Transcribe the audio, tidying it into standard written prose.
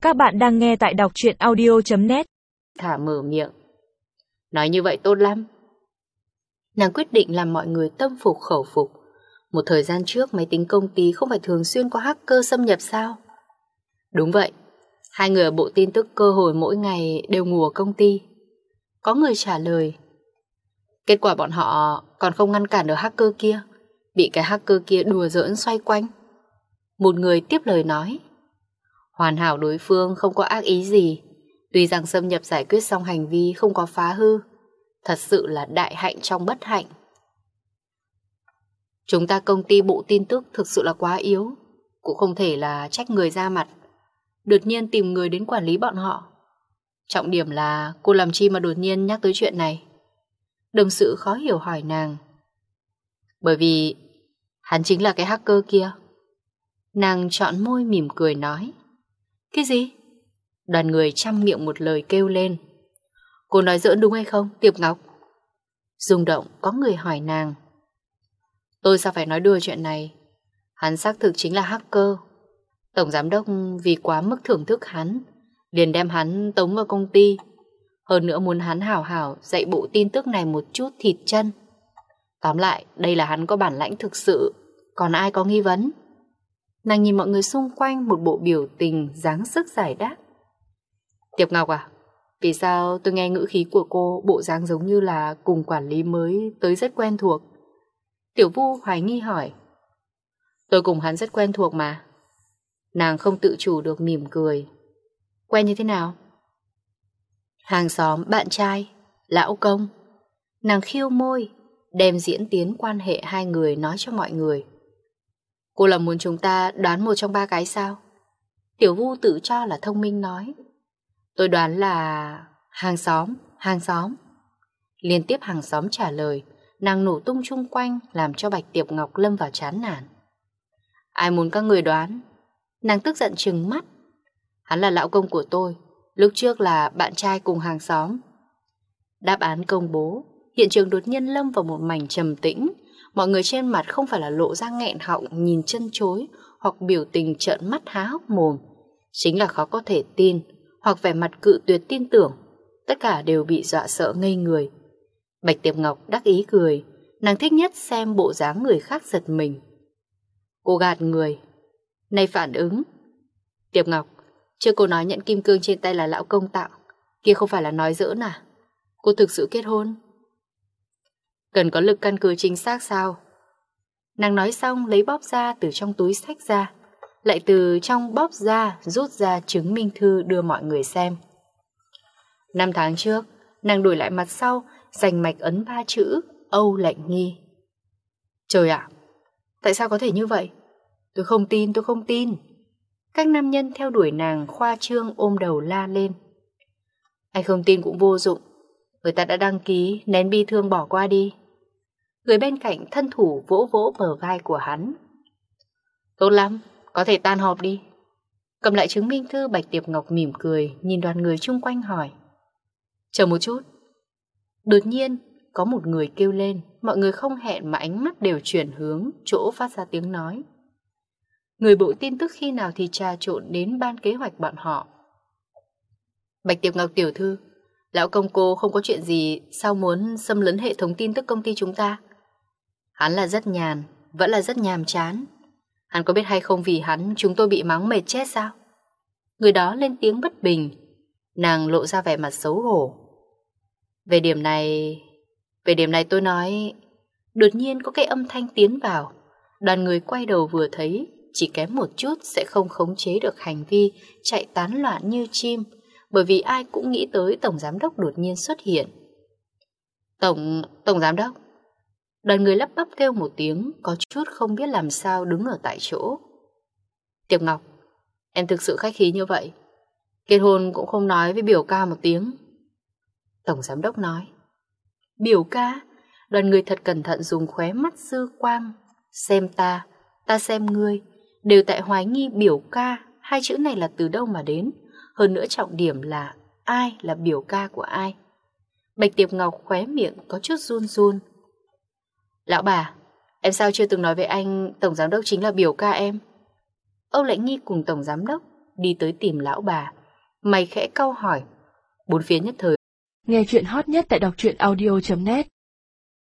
Các bạn đang nghe tại đọc truyện audio.net. Thả mở miệng. Nói như vậy tốt lắm. Nàng quyết định làm mọi người tâm phục khẩu phục. Một thời gian trước máy tính công ty không phải thường xuyên có hacker xâm nhập sao? Đúng vậy. Hai người ở bộ tin tức cơ hội mỗi ngày đều ngủ ở công ty. Có người trả lời. Kết quả bọn họ còn không ngăn cản được hacker kia. Bị cái hacker kia đùa giỡn xoay quanh. Một người tiếp lời nói. Hoàn hảo đối phương không có ác ý gì. Tuy rằng xâm nhập giải quyết xong hành vi không có phá hư. Thật sự là đại hạnh trong bất hạnh. Chúng ta công ty bộ tin tức thực sự là quá yếu. Cũng không thể là trách người ra mặt. Đột nhiên tìm người đến quản lý bọn họ. Trọng điểm là cô làm chi mà đột nhiên nhắc tới chuyện này. Đồng sự khó hiểu hỏi nàng. Bởi vì hắn chính là cái hacker kia. Nàng chọn môi mỉm cười nói. Cái gì? Đoàn người chăm miệng một lời kêu lên. Cô nói giỡn đúng hay không, Tiệp Ngọc? Rung động có người hỏi nàng. Tôi sao phải nói đùa chuyện này? Hắn xác thực chính là hacker. Tổng giám đốc vì quá mức thưởng thức hắn liền đem hắn tống vào công ty. Hơn nữa muốn hắn hảo hảo dạy bộ tin tức này một chút thịt chân. Tóm lại đây là hắn có bản lãnh thực sự. Còn ai có nghi vấn? Nàng nhìn mọi người xung quanh một bộ biểu tình dáng sức giải đáp. Tiệp Ngọc à? Vì sao tôi nghe ngữ khí của cô bộ dáng giống như là cùng quản lý mới tới rất quen thuộc? Tiểu Vu hoài nghi hỏi. Tôi cùng hắn rất quen thuộc mà. Nàng không tự chủ được mỉm cười. Quen như thế nào? Hàng xóm, bạn trai, lão công. Nàng khiêu môi, đem diễn tiến quan hệ hai người nói cho mọi người. Cô là muốn chúng ta đoán một trong ba cái sao? Tiểu Vu tự cho là thông minh nói. Tôi đoán là hàng xóm. Liên tiếp hàng xóm trả lời. Nàng nổ tung chung quanh làm cho Bạch Tiệp Ngọc lâm vào chán nản. Ai muốn các người đoán? Nàng tức giận trừng mắt. Hắn là lão công của tôi. Lúc trước là bạn trai cùng hàng xóm. Đáp án công bố. Hiện trường đột nhiên lâm vào một mảnh trầm tĩnh. Mọi người trên mặt không phải là lộ ra nghẹn họng nhìn chân chối hoặc biểu tình trợn mắt há hốc mồm. Chính là khó có thể tin hoặc vẻ mặt cự tuyệt tin tưởng. Tất cả đều bị dọa sợ ngây người. Bạch Tiệp Ngọc đắc ý cười. Nàng thích nhất xem bộ dáng người khác giật mình. Cô gạt người. Này phản ứng. Tiệp Ngọc, chưa cô nói nhận kim cương trên tay là lão công tặng. Kia không phải là nói giỡn à? Cô thực sự kết hôn? Cần có lực căn cứ chính xác sao? Nàng nói xong lấy bóp ra từ trong túi xách ra. Lại từ trong bóp ra rút ra chứng minh thư đưa mọi người xem. 5 tháng trước, nàng đổi lại mặt sau, dành mạch ấn 3 chữ Âu Lệnh Nghi. Trời ạ, tại sao có thể như vậy? Tôi không tin. Các nam nhân theo đuổi nàng khoa trương ôm đầu la lên. Anh không tin cũng vô dụng. Người ta đã đăng ký, nén bi thương bỏ qua đi. Người bên cạnh thân thủ vỗ vỗ bờ vai của hắn. Tốt lắm, có thể tan họp đi. Cầm lại chứng minh thư, Bạch Tiệp Ngọc mỉm cười, nhìn đoàn người chung quanh hỏi. Chờ một chút. Đột nhiên, có một người kêu lên, mọi người không hẹn mà ánh mắt đều chuyển hướng chỗ phát ra tiếng nói. Người bộ tin tức khi nào thì trà trộn đến ban kế hoạch bọn họ. Bạch Tiệp Ngọc tiểu thư, lão công cô không có chuyện gì sao muốn xâm lấn hệ thống tin tức công ty chúng ta? Hắn là rất nhàn, vẫn là rất nhàm chán. Hắn có biết hay không vì hắn chúng tôi bị mắng mệt chết sao? Người đó lên tiếng bất bình. Nàng lộ ra vẻ mặt xấu hổ. Về điểm này tôi nói. Đột nhiên có cái âm thanh tiến vào. Đoàn người quay đầu vừa thấy, chỉ kém một chút sẽ không khống chế được hành vi chạy tán loạn như chim, bởi vì ai cũng nghĩ tới tổng giám đốc đột nhiên xuất hiện. Tổng giám đốc. Đoàn người lắp bắp kêu một tiếng, có chút không biết làm sao đứng ở tại chỗ. Tiệp Ngọc, em thực sự khách khí như vậy. Kết hôn cũng không nói với biểu ca một tiếng. Tổng giám đốc nói. Biểu ca? Đoàn người thật cẩn thận dùng khóe mắt dư quang. Xem ta xem ngươi. Đều tại hoài nghi biểu ca. Hai chữ này là từ đâu mà đến. Hơn nữa trọng điểm là ai là biểu ca của ai. Bạch Tiệp Ngọc khóe miệng có chút run run. Lão bà, em sao chưa từng nói với anh tổng giám đốc chính là biểu ca em? Âu Lệnh Nghi cùng tổng giám đốc đi tới tìm lão bà. Mày khẽ cau hỏi. Bốn phía nhất thời. Nghe chuyện hot nhất tại đọc truyện audio.net